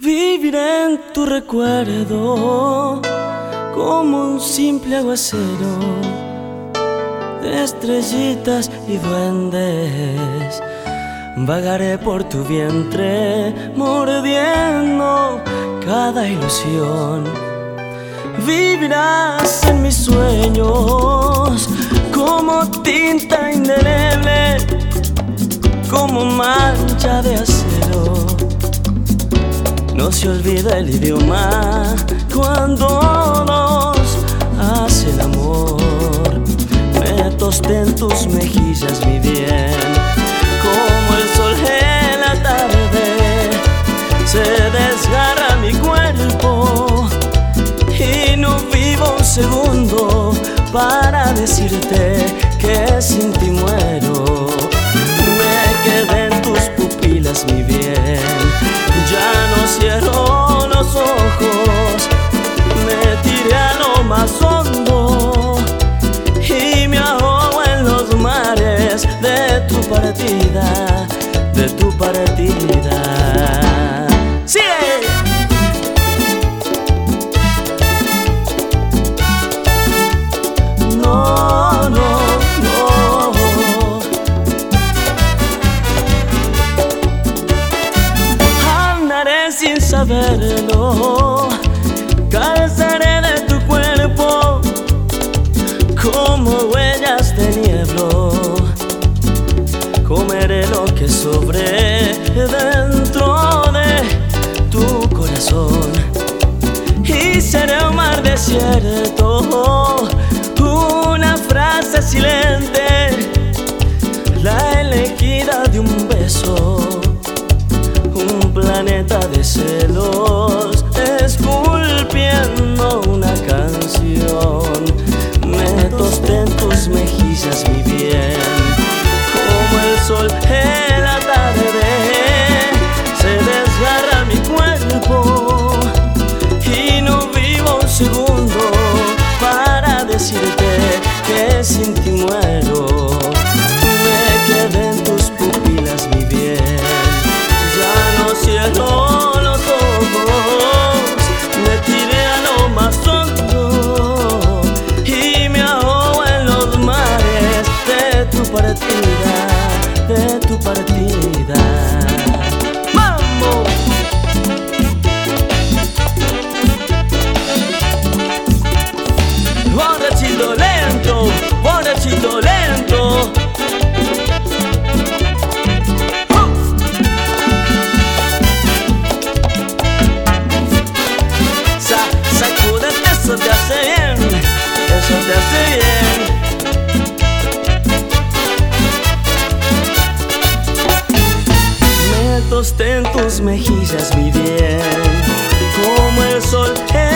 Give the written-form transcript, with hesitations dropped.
Viviré en tu recuerdo como un simple aguacero de estrellitas y duendes. Vagaré por tu vientre mordiendo cada ilusión. Vivirás en mis sueños como tinta indeleble, como mancha de acero. No se olvida el idioma cuando nos hacen amor. Me tosté en tus mejillas, mi bien, como el sol en la tarde. Se desgarra mi cuerpo y no vivo un segundo para decirte que sin ti muero. Me quedé en tus pupilas, mi bien, ya no cierro los ojos. Me tiré a lo más hondo y me ahogo en los mares de tu partida, de tu partida. ¡Sí! No, no, no. Andaré sin saberlo, calzaré de tu cuerpo como huellas de nieblo. Comeré lo que sobre dentro de tu corazón y seré un mar desierto, una frase silente, la elegida de un beso, un planeta de celos esculpiendo una canción. Me tosté en tus mejillas, mi bien, como el sol en la tarde. Se desgarra mi cuerpo y no vivo un segundo para decirte que sin ti muero. Me quedé en tus pupilas, mi bien, ya no cierro los ojos. Me tiré a lo más hondo y me ahogo en los mares de tu partida, de tu partida. ¡Vamos! Borrachito lento, borrachito lento. Sacúdete, eso te hace bien, eso te hace bien. Me tosté en tus mejillas, mi bien, como el sol